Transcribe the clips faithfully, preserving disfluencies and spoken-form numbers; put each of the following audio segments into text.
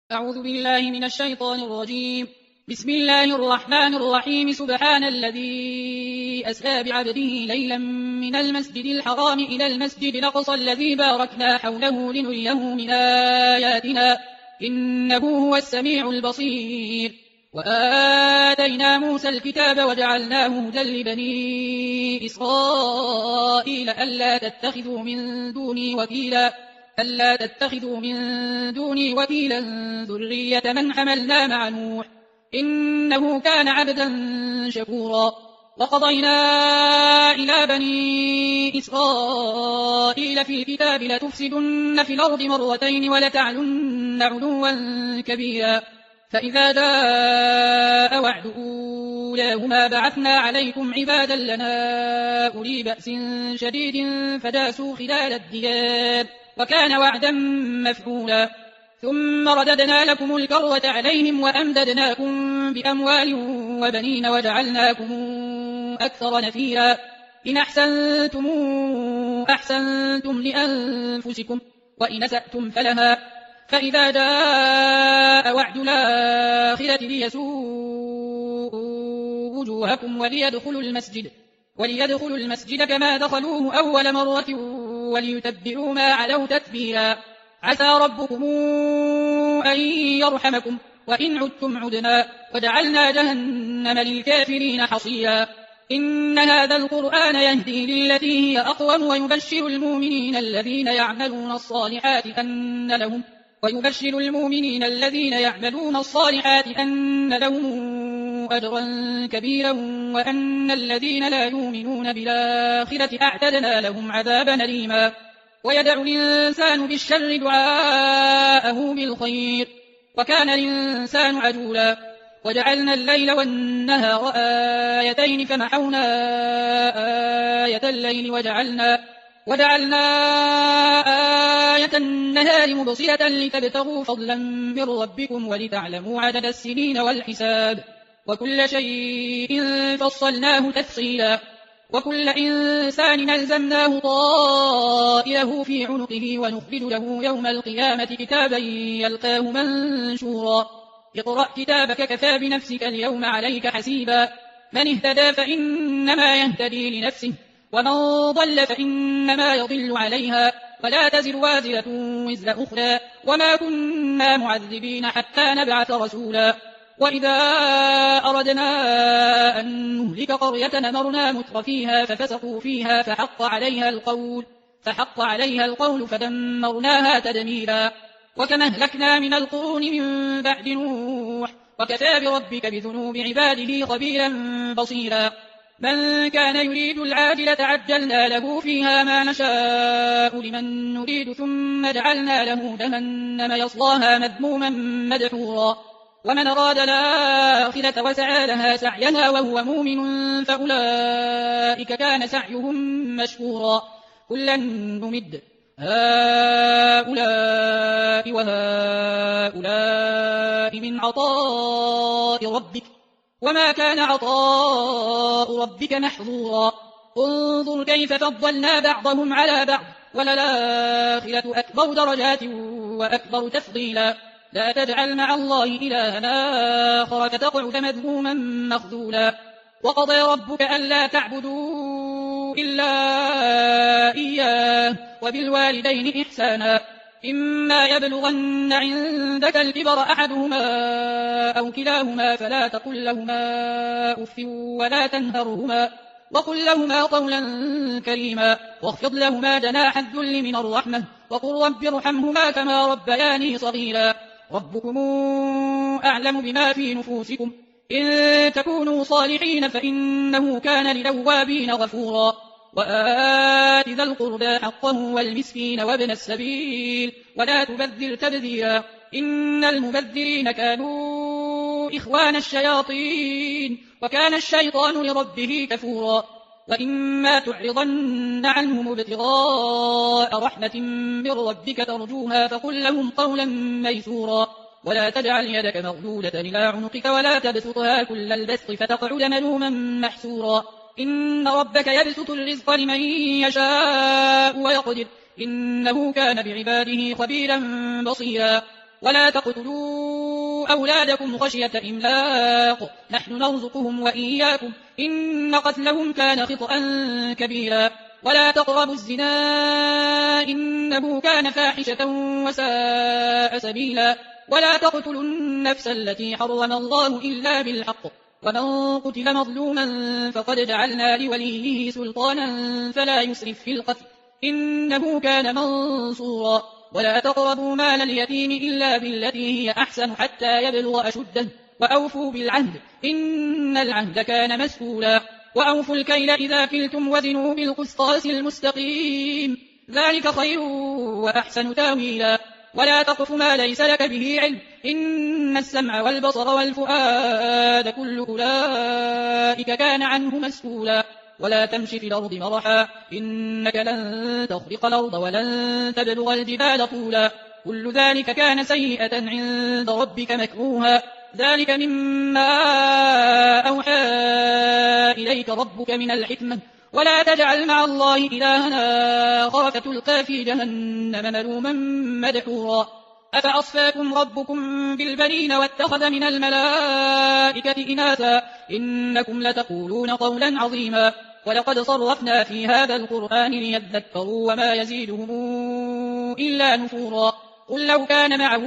أعوذ بالله من الشيطان الرجيم. بسم الله الرحمن الرحيم. سبحان الذي أسرى بعبده ليلا من المسجد الحرام إلى المسجد الأقصى الذي باركنا حوله لنريه من آياتنا إنه هو السميع البصير. وآتينا موسى الكتاب وجعلناه هدى لبني إسرائيل ألا تتخذوا من دوني وكيلا ألا تتخذوا من دوني وكيلا ذرية من حملنا مع نوح إنه كان عبدا شكورا. وقضينا إلى بني إسرائيل في الكتاب لتفسدن في الأرض مرتين ولتعلن علوا كبيرا فإذا جاء وعد أولاهما بعثنا عليكم عبادا لنا أولي بأس شديد فجاسوا خلال الديار وكان وعدا مفعولا. ثم رددنا لكم الكرة عليهم وأمددناكم بأموال وبنين وجعلناكم أكثر نفيرا. إن أحسنتم أحسنتم لأنفسكم وإن أسأتم فلها فإذا جاء وعد الآخرة ليسوءوا وجوهكم وليدخلوا المسجد وليدخلوا المسجد كما دخلوه أول مرة وليتبعوا ما علوا تتبيرا. عسى ربكم أن يرحمكم وإن عدتم عدنا وجعلنا جهنم للكافرين حصيا. إن هذا القرآن يهدي للتي هي أقوم ويبشر المؤمنين الذين يعملون الصالحات أن لهم ويبشر المؤمنين الذين يعملون الصالحات أن لهم أجرا كبيرا وأن الذين لا يؤمنون بالآخرة أعتدنا لهم عذابا أليما. ويدعو الإنسان بالشر دعاءه بالخير وكان الإنسان عجولا. وجعلنا الليل والنهار آيتين فمحونا آية الليل وجعلنا وجعلنا آية النهار مبصرة لتبتغوا فضلا من ربكم ولتعلموا عدد السنين والحساب وكل شيء فصلناه تفصيلا. وكل إنسان ألزمناه طائره في عنقه ونخرج له يوم القيامة كتابا يلقاه منشورا. اقرأ كتابك كفى بنفسك اليوم عليك حسيبا. من اهتدى فإنما يهتدي لنفسه ومن ضل فإنما يضل عليها ولا تزر وازرة وزر أخرى وما كنا معذبين حتى نبعث رسولا. وإذا أردنا أن نهلك قرية أمرنا متر فيها ففسقوا فيها فحق عليها القول فحق عليها القول فدمرناها تدميرا. وكما أهلكنا من القرون من بعد نوح وكفى بربك بذنوب عباده خبيرا بصيرا. من كان يريد العاجلة عجلنا له فيها ما نشاء لمن نريد ثم جعلنا له جهنم يصلاها مذموما مدحورا. ومن أراد الآخرة وسعى لها سعيها وهو مؤمن فأولئك كان سعيهم مشكورا. كلا نمد هؤلاء وهؤلاء من عطاء ربك وما كان عطاء ربك محظورا. انظر كيف فضلنا بعضهم على بعض وللآخرة أكبر درجات وأكبر تفضيلا. لا تجعل مع الله إلها آخر فتقعد مذموما مخذولا. وقضى ربك ألا تعبدوا إلا إياه وبالوالدين إحسانا. إما يبلغن عندك الكبر أحدهما أو كلاهما فلا تقل لهما أف ولا تنهرهما وقل لهما قولا كريما واخفض لهما جناح الذل من الرحمة وقل رب ارحمهما كما ربياني صغيرا. ربكم أعلم بما في نفوسكم إن تكونوا صالحين فإنه كان للأوابين غفورا. وآت ذا القربى حقه والمسكين وابن السبيل ولا تبذر تبذيرا إن المبذرين كانوا إخوان الشياطين وكان الشيطان لربه كفورا. وإما تعرضن عنهم ابتغاء رحمة من ربك ترجوها فقل لهم قولا ميسورا. ولا تجعل يدك مغلولة إلى عنقك ولا تبسطها كل البسط فتقعد ملوما محسورا. إن ربك يبسط الرزق لمن يشاء ويقدر إنه كان بعباده خبيرا بصيرا. ولا تقتلوا أولادكم خشية إملاق نحن نرزقهم وإياكم إن قتلهم كان خطأ كبيرا ولا تقربوا الزنا إنه كان فاحشة وساء سبيلا ولا تقتلوا النفس التي حرم الله إلا بالحق ومن قتل مظلوما فقد جعلنا لوليه سلطانا فلا يسرف في القتل إنه كان منصورا ولا تقربوا مال اليتيم إلا بالتي هي أحسن حتى يبلغ أشده وأوفوا بالعهد إن العهد كان مسؤولا وأوفوا الكيل إذا كلتم وزنوا بالقسطاس المستقيم ذلك خير وأحسن تاويلا ولا تقف ما ليس لك به علم إن السمع والبصر والفؤاد كل أولئك كان عنه مسؤولا ولا تمشي في الأرض مرحا إنك لن تخرق الأرض ولن تبلغ الجبال طولا كل ذلك كان سيئة عند ربك مكروها ذلك مما أوحى إليك ربك من الحكمة ولا تجعل مع الله إلها آخر فتلقى في جهنم ملوما مدحورا أفأصفاكم ربكم بالبنين واتخذ من الملائكة إناثا إنكم لتقولون قولا عظيما ولقد صرفنا في هذا القرآن ليذكروا وما يزيدهم إلا نفورا قل لو كان معه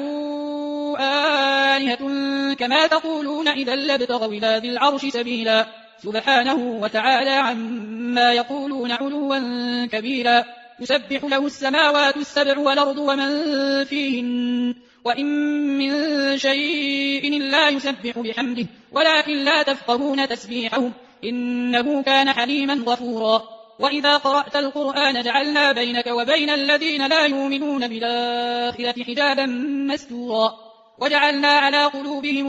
آلهة كما تقولون إذا لابتغوا إلى ذي العرش سبيلا سبحانه وتعالى عما يقولون علوا كبيرا يسبح له السماوات السبع والأرض ومن فيهن وإن من شيء لا يسبح بحمده ولكن لا تفقهون تسبيحهم إنه كان حليما غفورا وإذا قرأت القرآن جعلنا بينك وبين الذين لا يؤمنون بالآخرة حجابا مستورا وجعلنا على قلوبهم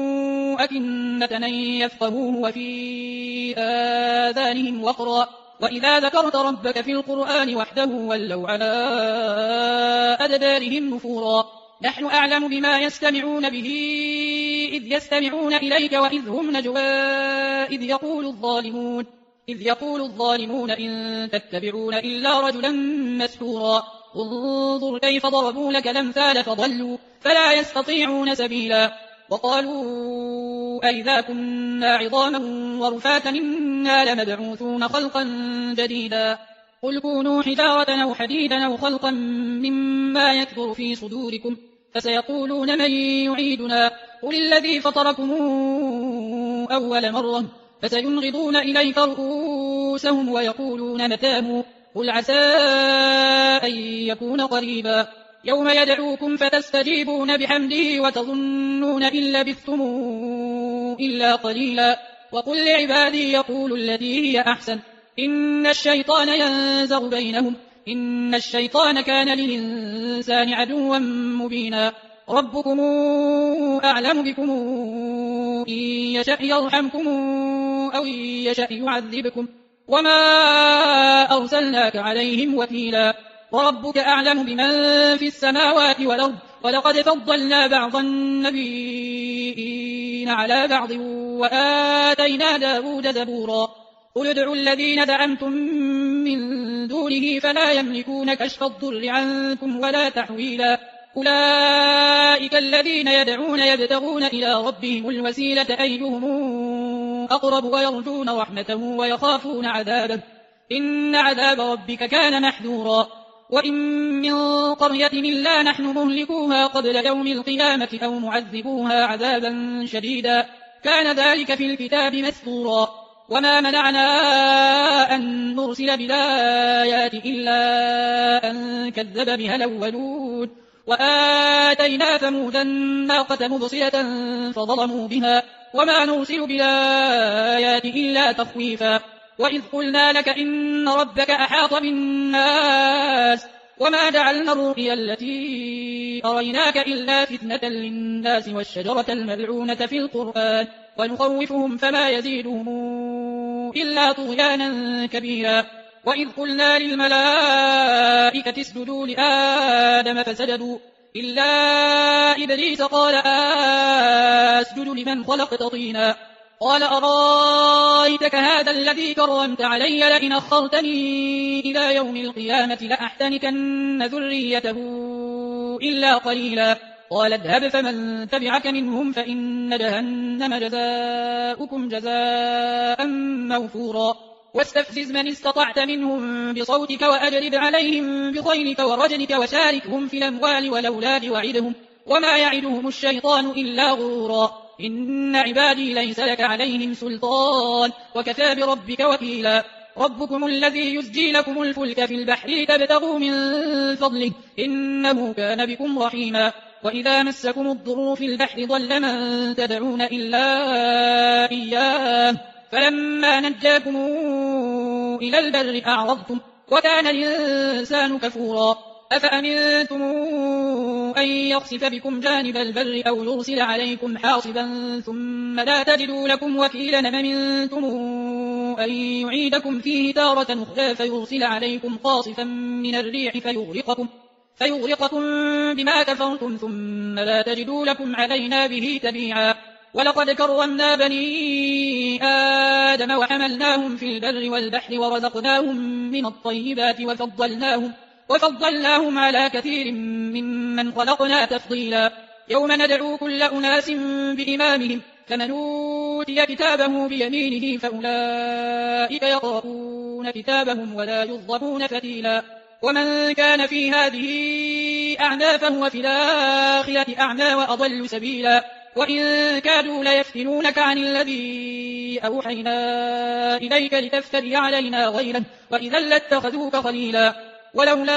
أكنة أن يفقهوه وفي آذانهم وقرا وإذا ذكرت ربك في القرآن وحده ولوا على أدبارهم نفورا نحن أعلم بما يستمعون به إذ يستمعون إليك وإذ هم نجوى إذ يقول الظالمون إذ يقول الظالمون إن تتبعون إلا رجلا مسحورا انظر كيف ضربوا لك الأمثال فضلوا فلا يستطيعون سبيلا وقالوا أئذا كنا عظاما ورفاتا إنا لمبعوثون خلقا جديدا قل كونوا حجارة أو حديدا أو خلقا مما يكبر في صدوركم فسيقولون من يعيدنا قل الذي فطركم أول مرة فسينغضون إليك رؤوسهم ويقولون متاه قل عسى أن يكون قريبا يوم يدعوكم فتستجيبون بحمده وتظنون إن لبثتم إلا قليلا وقل لعبادي يقولوا التي هي أحسن إن الشيطان ينزغ بينهم إن الشيطان كان للإنسان عدوا مبينا ربكم أعلم بكم إن يشأ يرحمكم أو إن يشأ يعذبكم وما أرسلناك عليهم وكيلا وربك أعلم بمن في السماوات والأرض ولقد فضلنا بعض النبيين على بعض وآتينا داود زبورا قل ادعوا الذين زعمتم من دونه فلا يملكون كشف الضر عنكم ولا تحويلا أولئك الذين يدعون يبتغون إلى ربهم الوسيلة أيهم أقرب ويرجون رحمته ويخافون عذابه إن عذاب ربك كان محذورا وإن من قرية إلا نحن مهلكوها قبل يوم القيامة أو معذبوها عذابا شديدا كان ذلك في الكتاب مسطورا وما منعنا أن نرسل بالآيات إلا أن كذب بها الأولون وآتينا ثمود الناقة مبصرة فظلموا بها وما نرسل بالآيات إلا تخويفا وإذ قلنا لك إن ربك أحاط بالناس وما جعلنا الرؤيا التي أريناك إلا فتنة للناس والشجرة الملعونة في القرآن ونخوفهم فما يزيدهم إلا طغيانا كبيرا وإذ قلنا للملائكة اسجدوا لآدم فسجدوا إلا إبليس قال أسجد لمن خلقت طينا قال أرايتك هذا الذي كرمت علي لئن أخرتني إلى يوم القيامة لأحتنكن ذريته إلا قليلا قال اذهب فمن تبعك منهم فإن جهنم جزاؤكم جزاء موفورا واستفزز من استطعت منهم بصوتك وأجلب عليهم بخيلك ورجلك وشاركهم في الأموال والأولاد وعدهم وما يعدهم الشيطان إلا غرورا إن عبادي ليس لك عليهم سلطان وكفى بربك وكيلا ربكم الذي يسجي لكم الفلك في البحر لتبتغوا من فضله إنه كان بكم رحيما وإذا مسكم الضر في البحر ضل من تدعون إلا إياه فلما نجاكم إلى البر أعرضتم وكان الإنسان كفورا أفأمنتم أن يخسف بكم جانب البر أو يرسل عليكم حاصبا ثم لا تجدوا لكم وكيلا أم أمنتم أن يعيدكم فيه تارة أخرى فيرسل عليكم قاصفا من الريح فيغرقكم, فيغرقكم بما كفرتم ثم لا تجدوا لكم علينا به تبيعا ولقد كرمنا بني آدم وحملناهم في البر والبحر ورزقناهم من الطيبات وفضلناهم, وفضلناهم على كثير ممن خلقنا تفضيلا يوم ندعو كل أناس بإمامهم فمن أوتي كتابه بيمينه فأولئك يقرؤون كتابهم ولا يظلمون فتيلا ومن كان في هذه أعمى فهو في الآخرة أعمى وأضل سبيلا وإن كادوا ليفتنونك عن الذي أوحينا إليك لتفتري علينا غيره وإذا لاتخذوك خليلا ولولا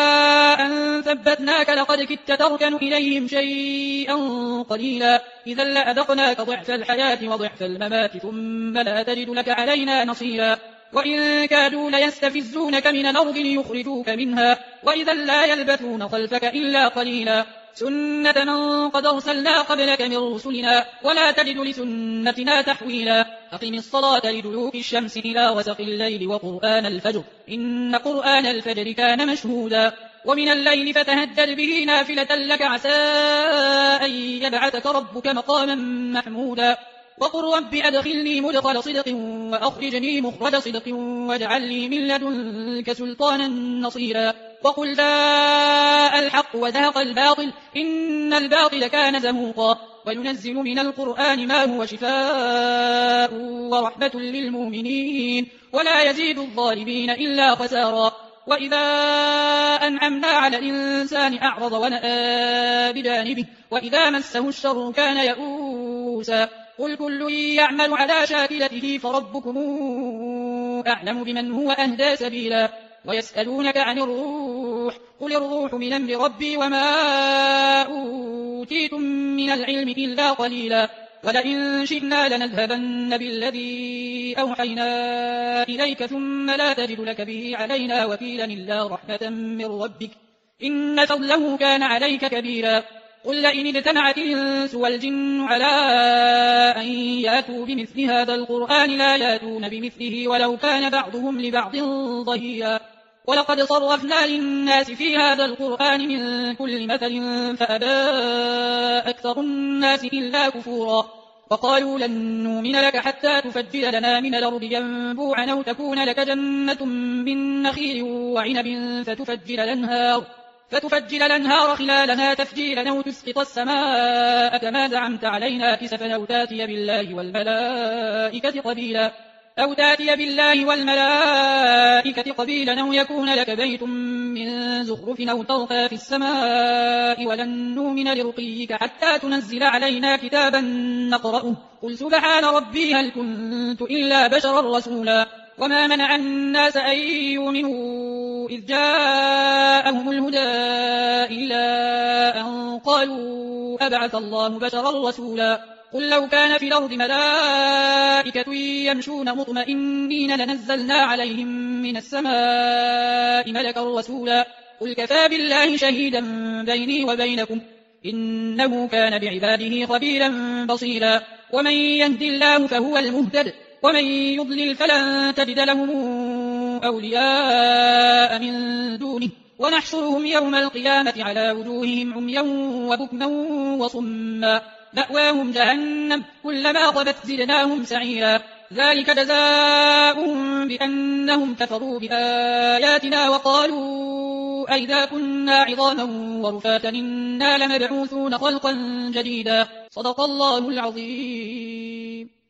أن ثبتناك لقد كدت تركن إليهم شيئا قليلا إذا لأذقناك ضعف الحياة وضعف الممات ثم لا تجد لك علينا نصيرا وإن كادوا ليستفزونك من الأرض ليخرجوك منها وإذا لا يلبثون خلفك إلا قليلا سنة من قد أرسلنا قبلك من رسلنا ولا تجد لسنتنا تحويلا أقم الصلاة لدلوك الشمس إلى غسق الليل وقرآن الفجر إن قرآن الفجر كان مشهودا ومن الليل فتهجد به نافلة لك عسى أن يبعثك ربك مقاما محمودا وقل رب أدخلني مدخل صدق وأخرجني مخرج صدق واجعل لي من لدنك سلطانا نصيرا وقل جاء الحق وزهق الباطل إن الباطل كان زهوقا وينزل من القرآن ما هو شفاء ورحمة للمؤمنين ولا يزيد الظالمين إلا خسارا وإذا أنعمنا على الإنسان أعرض ونأى بجانبه وإذا مسه الشر كان يئوسا قل كل يعمل على شاكلته فربكم أعلم بمن هو أهدى سبيلا ويسألونك عن الروح قل الروح من أمر ربي وما أوتيتم من العلم إلا قليلا ولئن شئنا لنذهبن بالذي أوحينا إليك ثم لا تجد لك به علينا وكيلا إلا رحمة من ربك إن فضله كان عليك كبيرا قل لئن اجتمعت الإنس والجن على أن يأتوا بمثل هذا القرآن لا يأتون بمثله ولو كان بعضهم لبعض ظهيرا ولقد صرفنا للناس في هذا القرآن من كل مثل فأبى أكثر الناس إلا كفورا وقالوا لن نؤمن لك حتى تفجر لنا من الأرض ينبوعا أو تكون لك جنة من نخيل وعنب فتفجر الأنهار فتفجر الأنهار خلالها تفجيرا أو تسقط السماء كما زعمت علينا كسفا أو تاتي بالله والملائكة قبيلا أو تاتي بالله والملائكة قبيلا أو يكون لك بيت من زخرف أو ترقى في السماء ولن نؤمن لرقيك حتى تنزل علينا كتابا نقرأه قل سبحان ربي هل كنت إلا بشرا رسولا وما منع الناس أن يؤمنوا إذ جاءهم الهدى إلا أن قالوا أبعث الله بشرا رسولا قل لو كان في الأرض ملائكة يمشون مطمئنين لنزلنا عليهم من السماء ملكا رسولا قل كفى بالله شهيدا بيني وبينكم إنه كان بعباده خبيرا بصيرا ومن يهد الله فهو المهتد ومن يضلل فلن تجد لهم أولياء من دونه ونحشرهم يوم القيامة على وجوههم عميا وبكما وصما مأواهم جهنم كلما طبت زدناهم سعيرا ذلك جزاؤهم بأنهم كفروا بآياتنا وقالوا أئذا كنا عظاما ورفاتا إنا لمبعوثون خلقا جديدا. صدق الله العظيم.